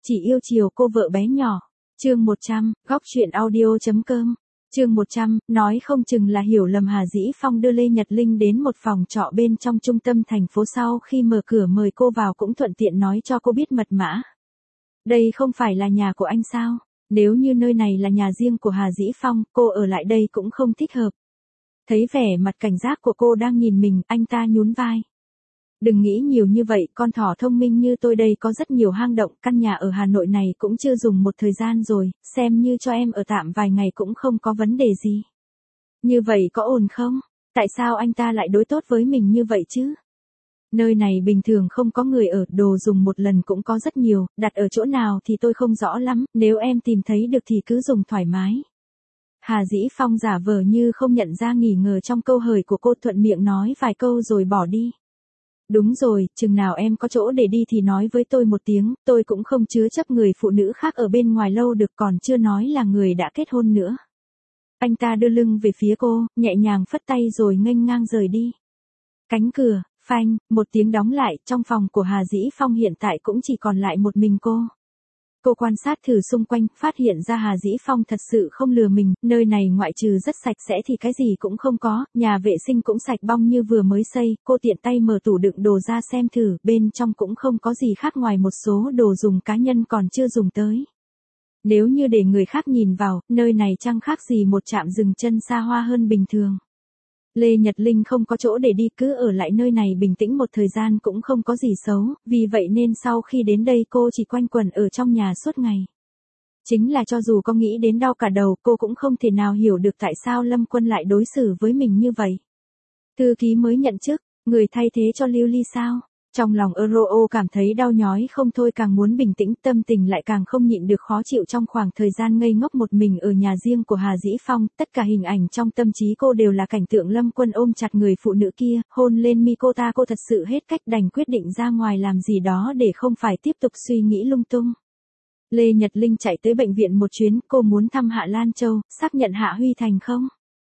Chỉ yêu chiều cô vợ bé nhỏ. Chương 100, góc truyện audio.com. Chương 100, nói không chừng là hiểu lầm Hà Dĩ Phong đưa Lê Nhật Linh đến một phòng trọ bên trong trung tâm thành phố, sau khi mở cửa mời cô vào cũng thuận tiện nói cho cô biết mật mã. Đây không phải là nhà của anh sao? Nếu như nơi này là nhà riêng của Hà Dĩ Phong, cô ở lại đây cũng không thích hợp. Thấy vẻ mặt cảnh giác của cô đang nhìn mình, anh ta nhún vai. Đừng nghĩ nhiều như vậy, con thỏ thông minh như tôi đây có rất nhiều hang động, căn nhà ở Hà Nội này cũng chưa dùng một thời gian rồi, xem như cho em ở tạm vài ngày cũng không có vấn đề gì. Như vậy có ổn không? Tại sao anh ta lại đối tốt với mình như vậy chứ? Nơi này bình thường không có người ở, đồ dùng một lần cũng có rất nhiều, đặt ở chỗ nào thì tôi không rõ lắm, nếu em tìm thấy được thì cứ dùng thoải mái. Hà Dĩ Phong giả vờ như không nhận ra nghi ngờ trong câu hỏi của cô, thuận miệng nói vài câu rồi bỏ đi. Đúng rồi, chừng nào em có chỗ để đi thì nói với tôi một tiếng, tôi cũng không chứa chấp người phụ nữ khác ở bên ngoài lâu được, còn chưa nói là người đã kết hôn nữa. Anh ta đưa lưng về phía cô, nhẹ nhàng phất tay rồi nghênh ngang rời đi. Cánh cửa, phanh, một tiếng đóng lại, trong phòng của Hà Dĩ Phong hiện tại cũng chỉ còn lại một mình cô. Cô quan sát thử xung quanh, phát hiện ra Hà Dĩ Phong thật sự không lừa mình, nơi này ngoại trừ rất sạch sẽ thì cái gì cũng không có, nhà vệ sinh cũng sạch bong như vừa mới xây, cô tiện tay mở tủ đựng đồ ra xem thử, bên trong cũng không có gì khác ngoài một số đồ dùng cá nhân còn chưa dùng tới. Nếu như để người khác nhìn vào, nơi này chẳng khác gì một trạm dừng chân xa hoa hơn bình thường. Lê Nhật Linh không có chỗ để đi, cứ ở lại nơi này bình tĩnh một thời gian cũng không có gì xấu, vì vậy nên sau khi đến đây cô chỉ quanh quẩn ở trong nhà suốt ngày. Chính là cho dù có nghĩ đến đau cả đầu, cô cũng không thể nào hiểu được tại sao Lâm Quân lại đối xử với mình như vậy. Thư ký mới nhận chức, người thay thế cho Lưu Ly sao? Trong lòng Euro cảm thấy đau nhói không thôi, càng muốn bình tĩnh, tâm tình lại càng không nhịn được khó chịu. Trong khoảng thời gian ngây ngốc một mình ở nhà riêng của Hà Dĩ Phong, tất cả hình ảnh trong tâm trí cô đều là cảnh tượng Lâm Quân ôm chặt người phụ nữ kia, hôn lên mi cô ta. Cô thật sự hết cách, đành quyết định ra ngoài làm gì đó để không phải tiếp tục suy nghĩ lung tung. Lê Nhật Linh chạy tới bệnh viện một chuyến, cô muốn thăm Hạ Lan Châu, xác nhận Hạ Huy thành không.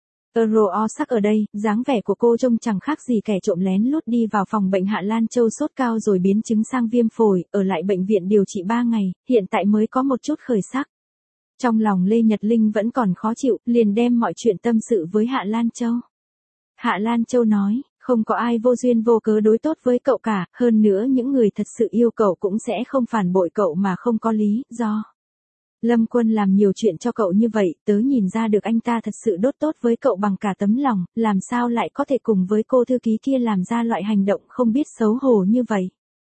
Euro sắc ở đây, dáng vẻ của cô trông chẳng khác gì kẻ trộm lén lút đi vào phòng bệnh Hạ Lan Châu, sốt cao rồi biến chứng sang viêm phổi, ở lại bệnh viện điều trị 3 ngày, hiện tại mới có một chút khởi sắc. Trong lòng Lê Nhật Linh vẫn còn khó chịu, liền đem mọi chuyện tâm sự với Hạ Lan Châu. Hạ Lan Châu nói, không có ai vô duyên vô cớ đối tốt với cậu cả, hơn nữa những người thật sự yêu cậu cũng sẽ không phản bội cậu mà không có lý do. Lâm Quân làm nhiều chuyện cho cậu như vậy, tớ nhìn ra được anh ta thật sự đốt tốt với cậu bằng cả tấm lòng, làm sao lại có thể cùng với cô thư ký kia làm ra loại hành động không biết xấu hổ như vậy.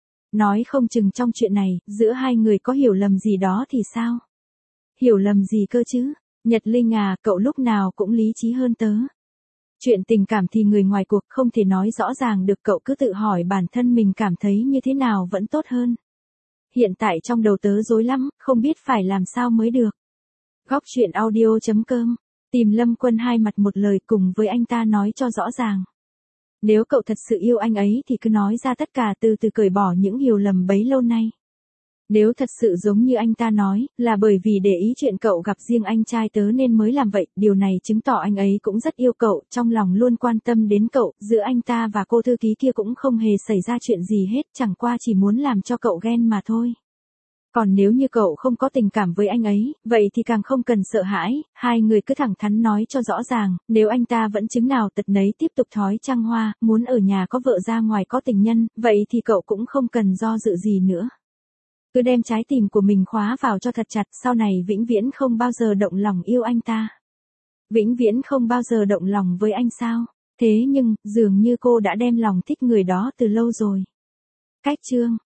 Nói không chừng trong chuyện này, giữa hai người có hiểu lầm gì đó thì sao? Hiểu lầm gì cơ chứ? Nhật Linh à, cậu lúc nào cũng lý trí hơn tớ. Chuyện tình cảm thì người ngoài cuộc không thể nói rõ ràng được, cậu cứ tự hỏi bản thân mình cảm thấy như thế nào vẫn tốt hơn. Hiện tại trong đầu tớ rối lắm, không biết phải làm sao mới được. Góc truyện audio.com. Tìm Lâm Quân hai mặt một lời, cùng với anh ta nói cho rõ ràng. Nếu cậu thật sự yêu anh ấy thì cứ nói ra tất cả, từ từ cởi bỏ những hiểu lầm bấy lâu nay. Nếu thật sự giống như anh ta nói, là bởi vì để ý chuyện cậu gặp riêng anh trai tớ nên mới làm vậy, điều này chứng tỏ anh ấy cũng rất yêu cậu, trong lòng luôn quan tâm đến cậu, giữa anh ta và cô thư ký kia cũng không hề xảy ra chuyện gì hết, chẳng qua chỉ muốn làm cho cậu ghen mà thôi. Còn nếu như cậu không có tình cảm với anh ấy, vậy thì càng không cần sợ hãi, hai người cứ thẳng thắn nói cho rõ ràng, nếu anh ta vẫn chứng nào tật nấy tiếp tục thói trăng hoa, muốn ở nhà có vợ ra ngoài có tình nhân, vậy thì cậu cũng không cần do dự gì nữa. Cứ đem trái tim của mình khóa vào cho thật chặt, sau này vĩnh viễn không bao giờ động lòng yêu anh ta. Vĩnh viễn không bao giờ động lòng với anh sao? Thế nhưng, dường như cô đã đem lòng thích người đó từ lâu rồi. Cách chương